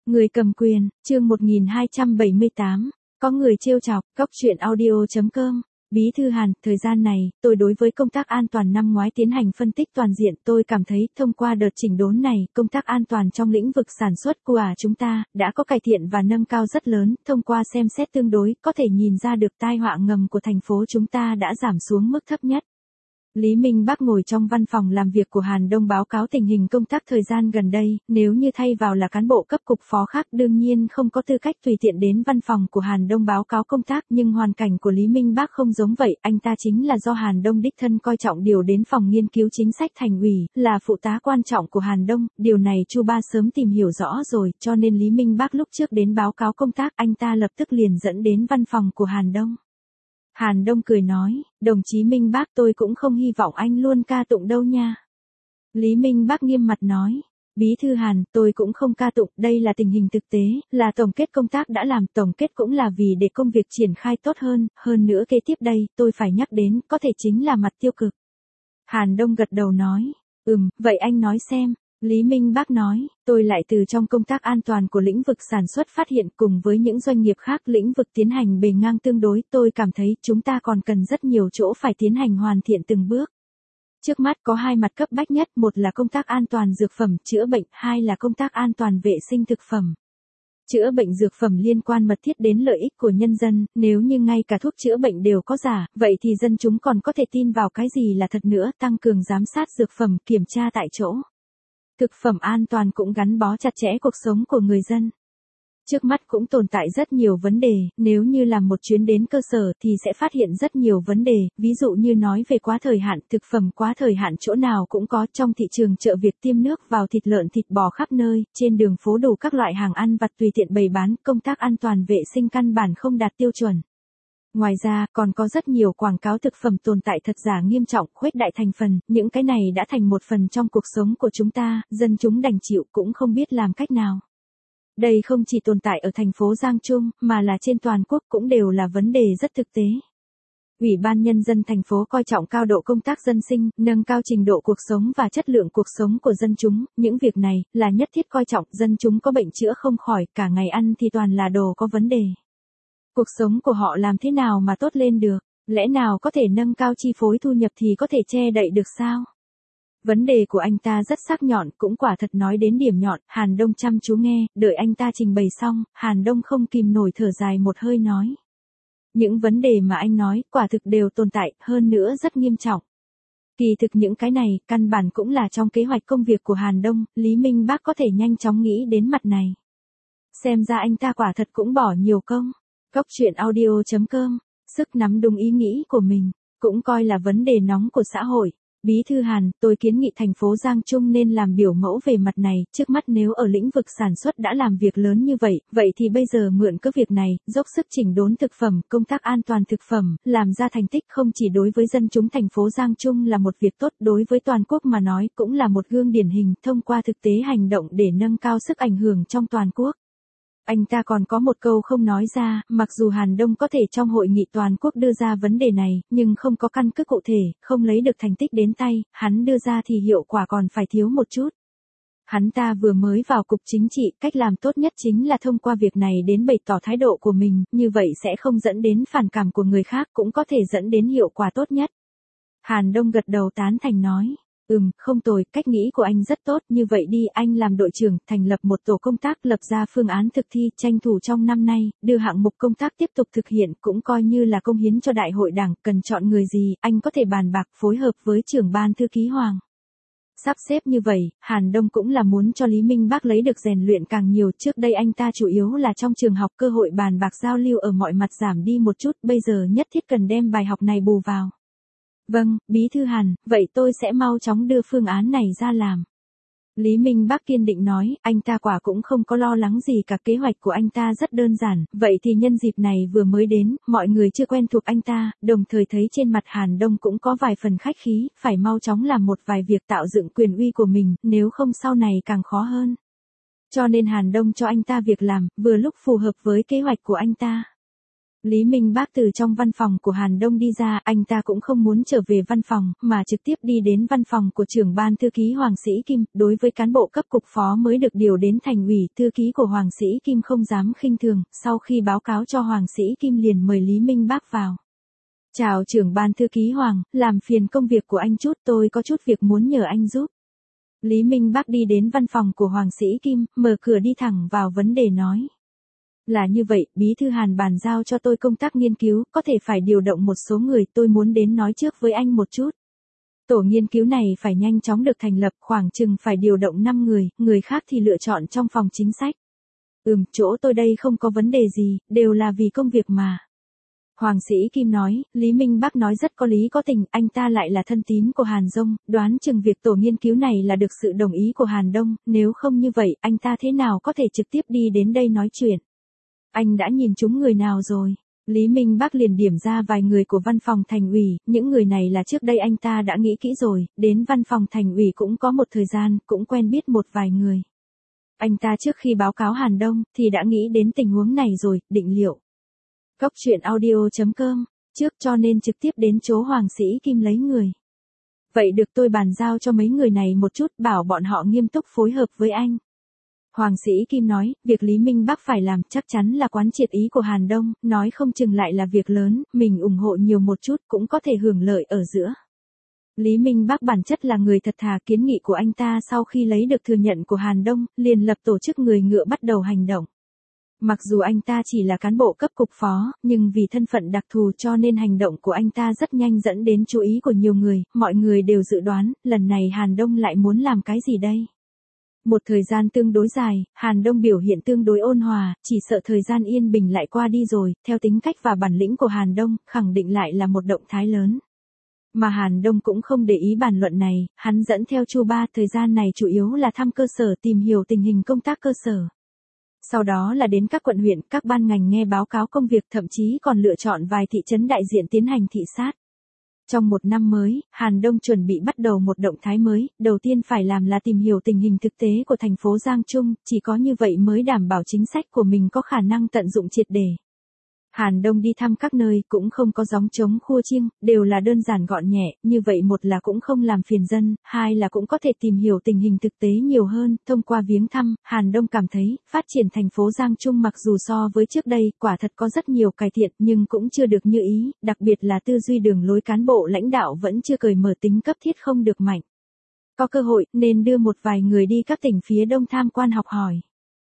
Người cầm quyền, chương 1278, có người trêu chọc, Cóc truyện audio.com. Bí thư Hàn, thời gian này, tôi đối với công tác an toàn năm ngoái tiến hành phân tích toàn diện, tôi cảm thấy, thông qua đợt chỉnh đốn này, công tác an toàn trong lĩnh vực sản xuất của chúng ta, đã có cải thiện và nâng cao rất lớn, thông qua xem xét tương đối, có thể nhìn ra được tai họa ngầm của thành phố chúng ta đã giảm xuống mức thấp nhất. Lý Minh Bắc ngồi trong văn phòng làm việc của Hàn Đông báo cáo tình hình công tác thời gian gần đây, nếu như thay vào là cán bộ cấp cục phó khác đương nhiên không có tư cách tùy tiện đến văn phòng của Hàn Đông báo cáo công tác, nhưng hoàn cảnh của Lý Minh Bắc không giống vậy, anh ta chính là do Hàn Đông đích thân coi trọng điều đến phòng nghiên cứu chính sách thành ủy, là phụ tá quan trọng của Hàn Đông, điều này Chu Ba sớm tìm hiểu rõ rồi, cho nên Lý Minh Bắc lúc trước đến báo cáo công tác, anh ta lập tức liền dẫn đến văn phòng của Hàn Đông. Hàn Đông cười nói, đồng chí Minh Bắc tôi cũng không hy vọng anh luôn ca tụng đâu nha. Lý Minh Bắc nghiêm mặt nói, Bí thư Hàn, tôi cũng không ca tụng, đây là tình hình thực tế, là tổng kết công tác đã làm, tổng kết cũng là vì để công việc triển khai tốt hơn nữa kế tiếp đây, tôi phải nhắc đến, có thể chính là mặt tiêu cực. Hàn Đông gật đầu nói, vậy anh nói xem. Lý Minh Bắc nói, tôi lại từ trong công tác an toàn của lĩnh vực sản xuất phát hiện cùng với những doanh nghiệp khác lĩnh vực tiến hành bề ngang tương đối, tôi cảm thấy chúng ta còn cần rất nhiều chỗ phải tiến hành hoàn thiện từng bước. Trước mắt có hai mặt cấp bách nhất, một là công tác an toàn dược phẩm, chữa bệnh, hai là công tác an toàn vệ sinh thực phẩm. Chữa bệnh dược phẩm liên quan mật thiết đến lợi ích của nhân dân, nếu như ngay cả thuốc chữa bệnh đều có giả, vậy thì dân chúng còn có thể tin vào cái gì là thật nữa, tăng cường giám sát dược phẩm, kiểm tra tại chỗ. Thực phẩm an toàn cũng gắn bó chặt chẽ cuộc sống của người dân. Trước mắt cũng tồn tại rất nhiều vấn đề, nếu như làm một chuyến đến cơ sở thì sẽ phát hiện rất nhiều vấn đề, ví dụ như nói về quá thời hạn, thực phẩm quá thời hạn chỗ nào cũng có, trong thị trường chợ việc tiêm nước vào thịt lợn thịt bò khắp nơi, trên đường phố đủ các loại hàng ăn vặt tùy tiện bày bán, công tác an toàn vệ sinh căn bản không đạt tiêu chuẩn. Ngoài ra, còn có rất nhiều quảng cáo thực phẩm tồn tại thật giả nghiêm trọng, khuếch đại thành phần, những cái này đã thành một phần trong cuộc sống của chúng ta, dân chúng đành chịu cũng không biết làm cách nào. Đây không chỉ tồn tại ở thành phố Giang Trung, mà là trên toàn quốc cũng đều là vấn đề rất thực tế. Ủy ban Nhân dân thành phố coi trọng cao độ công tác dân sinh, nâng cao trình độ cuộc sống và chất lượng cuộc sống của dân chúng, những việc này là nhất thiết coi trọng, dân chúng có bệnh chữa không khỏi, cả ngày ăn thì toàn là đồ có vấn đề. Cuộc sống của họ làm thế nào mà tốt lên được, lẽ nào có thể nâng cao chi phối thu nhập thì có thể che đậy được sao? Vấn đề của anh ta rất sắc nhọn, cũng quả thật nói đến điểm nhọn, Hàn Đông chăm chú nghe, đợi anh ta trình bày xong, Hàn Đông không kìm nổi thở dài một hơi nói. Những vấn đề mà anh nói, quả thực đều tồn tại, hơn nữa rất nghiêm trọng. Kỳ thực những cái này, căn bản cũng là trong kế hoạch công việc của Hàn Đông, Lý Minh Bắc có thể nhanh chóng nghĩ đến mặt này. Xem ra anh ta quả thật cũng bỏ nhiều công. Cóc truyện audio.com, sức nắm đúng ý nghĩ của mình, cũng coi là vấn đề nóng của xã hội. Bí thư Hàn, tôi kiến nghị thành phố Giang Trung nên làm biểu mẫu về mặt này, trước mắt nếu ở lĩnh vực sản xuất đã làm việc lớn như vậy thì bây giờ mượn cơ việc này, dốc sức chỉnh đốn thực phẩm, công tác an toàn thực phẩm, làm ra thành tích không chỉ đối với dân chúng thành phố Giang Trung là một việc tốt, đối với toàn quốc mà nói cũng là một gương điển hình, thông qua thực tế hành động để nâng cao sức ảnh hưởng trong toàn quốc. Anh ta còn có một câu không nói ra, mặc dù Hàn Đông có thể trong hội nghị toàn quốc đưa ra vấn đề này, nhưng không có căn cứ cụ thể, không lấy được thành tích đến tay, hắn đưa ra thì hiệu quả còn phải thiếu một chút. Hắn ta vừa mới vào cục chính trị, cách làm tốt nhất chính là thông qua việc này đến bày tỏ thái độ của mình, như vậy sẽ không dẫn đến phản cảm của người khác, cũng có thể dẫn đến hiệu quả tốt nhất. Hàn Đông gật đầu tán thành nói. Không tồi, cách nghĩ của anh rất tốt, như vậy đi, anh làm đội trưởng, thành lập một tổ công tác, lập ra phương án thực thi, tranh thủ trong năm nay, đưa hạng mục công tác tiếp tục thực hiện, cũng coi như là công hiến cho đại hội đảng, cần chọn người gì, anh có thể bàn bạc, phối hợp với trưởng ban thư ký Hoàng. Sắp xếp như vậy, Hàn Đông cũng là muốn cho Lý Minh Bắc lấy được rèn luyện càng nhiều, trước đây anh ta chủ yếu là trong trường học, cơ hội bàn bạc giao lưu ở mọi mặt giảm đi một chút, bây giờ nhất thiết cần đem bài học này bù vào. Vâng, Bí thư Hàn, vậy tôi sẽ mau chóng đưa phương án này ra làm. Lý Minh Bắc kiên định nói, anh ta quả cũng không có lo lắng gì cả, kế hoạch của anh ta rất đơn giản, vậy thì nhân dịp này vừa mới đến, mọi người chưa quen thuộc anh ta, đồng thời thấy trên mặt Hàn Đông cũng có vài phần khách khí, phải mau chóng làm một vài việc tạo dựng quyền uy của mình, nếu không sau này càng khó hơn. Cho nên Hàn Đông cho anh ta việc làm, vừa lúc phù hợp với kế hoạch của anh ta. Lý Minh Bác từ trong văn phòng của Hàn Đông đi ra, anh ta cũng không muốn trở về văn phòng, mà trực tiếp đi đến văn phòng của trưởng ban thư ký Hoàng Sĩ Kim. Đối với cán bộ cấp cục phó mới được điều đến thành ủy, thư ký của Hoàng Sĩ Kim không dám khinh thường, sau khi báo cáo cho Hoàng Sĩ Kim liền mời Lý Minh Bác vào. Chào trưởng ban thư ký Hoàng, làm phiền công việc của anh chút, tôi có chút việc muốn nhờ anh giúp. Lý Minh Bác đi đến văn phòng của Hoàng Sĩ Kim, mở cửa đi thẳng vào vấn đề nói. Là như vậy, Bí thư Hàn bàn giao cho tôi công tác nghiên cứu, có thể phải điều động một số người, tôi muốn đến nói trước với anh một chút. Tổ nghiên cứu này phải nhanh chóng được thành lập, khoảng chừng phải điều động 5 người khác thì lựa chọn trong phòng chính sách. Chỗ tôi đây không có vấn đề gì, đều là vì công việc mà. Hoàng Sĩ Kim nói, Lý Minh Bác nói rất có lý có tình, anh ta lại là thân tín của Hàn Dông, đoán chừng việc tổ nghiên cứu này là được sự đồng ý của Hàn Đông, nếu không như vậy, anh ta thế nào có thể trực tiếp đi đến đây nói chuyện. Anh đã nhìn chúng người nào rồi? Lý Minh Bác liền điểm ra vài người của văn phòng thành ủy, những người này là trước đây anh ta đã nghĩ kỹ rồi, đến văn phòng thành ủy cũng có một thời gian, cũng quen biết một vài người. Anh ta trước khi báo cáo Hàn Đông, thì đã nghĩ đến tình huống này rồi, định liệu. Góc truyện audio.com, trước cho nên trực tiếp đến chỗ Hoàng Sĩ Kim lấy người. Vậy được tôi bàn giao cho mấy người này một chút, bảo bọn họ nghiêm túc phối hợp với anh. Hoàng Sĩ Kim nói, việc Lý Minh Bác phải làm chắc chắn là quán triệt ý của Hàn Đông, nói không chừng lại là việc lớn, mình ủng hộ nhiều một chút cũng có thể hưởng lợi ở giữa. Lý Minh Bác bản chất là người thật thà, kiến nghị của anh ta sau khi lấy được thừa nhận của Hàn Đông, liền lập tổ chức người ngựa bắt đầu hành động. Mặc dù anh ta chỉ là cán bộ cấp cục phó, nhưng vì thân phận đặc thù cho nên hành động của anh ta rất nhanh dẫn đến chú ý của nhiều người, mọi người đều dự đoán, lần này Hàn Đông lại muốn làm cái gì đây? Một thời gian tương đối dài, Hàn Đông biểu hiện tương đối ôn hòa, chỉ sợ thời gian yên bình lại qua đi rồi, theo tính cách và bản lĩnh của Hàn Đông, khẳng định lại là một động thái lớn. Mà Hàn Đông cũng không để ý bàn luận này, hắn dẫn theo Chu Ba, thời gian này chủ yếu là thăm cơ sở, tìm hiểu tình hình công tác cơ sở. Sau đó là đến các quận huyện, các ban ngành nghe báo cáo công việc, thậm chí còn lựa chọn vài thị trấn đại diện tiến hành thị sát. Trong một năm mới, Hàn Đông chuẩn bị bắt đầu một động thái mới, đầu tiên phải làm là tìm hiểu tình hình thực tế của thành phố Giang Trung, chỉ có như vậy mới đảm bảo chính sách của mình có khả năng tận dụng triệt để. Hàn Đông đi thăm các nơi cũng không có gióng trống khua chiêng, đều là đơn giản gọn nhẹ, như vậy một là cũng không làm phiền dân, hai là cũng có thể tìm hiểu tình hình thực tế nhiều hơn, thông qua viếng thăm, Hàn Đông cảm thấy, phát triển thành phố Giang Trung mặc dù so với trước đây, quả thật có rất nhiều cải thiện nhưng cũng chưa được như ý, đặc biệt là tư duy đường lối cán bộ lãnh đạo vẫn chưa cởi mở, tính cấp thiết không được mạnh. Có cơ hội, nên đưa một vài người đi các tỉnh phía Đông tham quan học hỏi.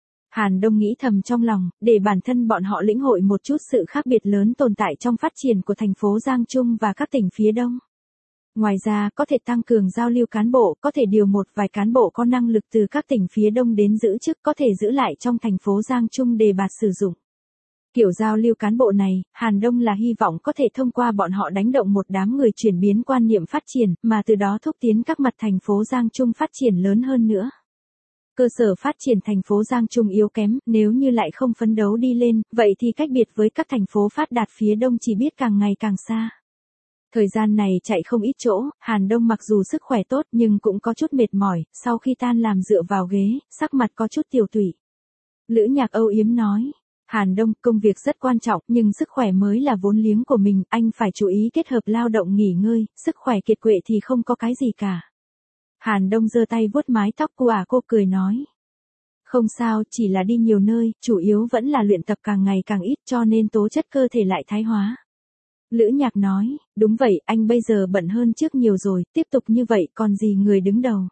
Hàn Đông nghĩ thầm trong lòng, để bản thân bọn họ lĩnh hội một chút sự khác biệt lớn tồn tại trong phát triển của thành phố Giang Trung và các tỉnh phía Đông. Ngoài ra, có thể tăng cường giao lưu cán bộ, có thể điều một vài cán bộ có năng lực từ các tỉnh phía Đông đến giữ chức, có thể giữ lại trong thành phố Giang Trung đề bạt sử dụng. Kiểu giao lưu cán bộ này, Hàn Đông là hy vọng có thể thông qua bọn họ đánh động một đám người chuyển biến quan niệm phát triển, mà từ đó thúc tiến các mặt thành phố Giang Trung phát triển lớn hơn nữa. Cơ sở phát triển thành phố Giang Trung yếu kém, nếu như lại không phấn đấu đi lên, vậy thì cách biệt với các thành phố phát đạt phía Đông chỉ biết càng ngày càng xa. Thời gian này chạy không ít chỗ, Hàn Đông mặc dù sức khỏe tốt nhưng cũng có chút mệt mỏi, sau khi tan làm dựa vào ghế, sắc mặt có chút tiều tụy. Lữ Nhạc âu yếm nói, Hàn Đông, công việc rất quan trọng, nhưng sức khỏe mới là vốn liếng của mình, anh phải chú ý kết hợp lao động nghỉ ngơi, sức khỏe kiệt quệ thì không có cái gì cả. Hàn Đông giơ tay vuốt mái tóc cô cười nói. Không sao, chỉ là đi nhiều nơi, chủ yếu vẫn là luyện tập càng ngày càng ít cho nên tố chất cơ thể lại thái hóa. Lữ Nhạc nói, đúng vậy, anh bây giờ bận hơn trước nhiều rồi, tiếp tục như vậy còn gì người đứng đầu.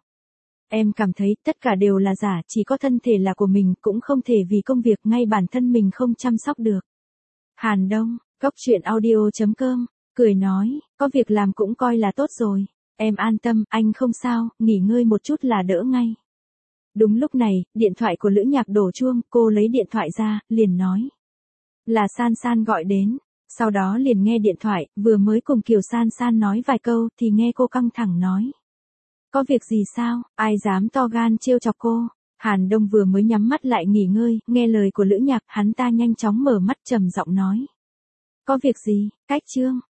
Em cảm thấy tất cả đều là giả, chỉ có thân thể là của mình, cũng không thể vì công việc ngay bản thân mình không chăm sóc được. Hàn Đông, góc truyện audio.com, cười nói, có việc làm cũng coi là tốt rồi. Em an tâm, anh không sao, nghỉ ngơi một chút là đỡ ngay. Đúng lúc này, điện thoại của Lữ Nhạc đổ chuông, cô lấy điện thoại ra, liền nói. Là San San gọi đến, sau đó liền nghe điện thoại, vừa mới cùng Kiều San San nói vài câu, thì nghe cô căng thẳng nói. Có việc gì sao, ai dám to gan trêu chọc cô? Hàn Đông vừa mới nhắm mắt lại nghỉ ngơi, nghe lời của Lữ Nhạc, hắn ta nhanh chóng mở mắt trầm giọng nói. Có việc gì, Cách Trương,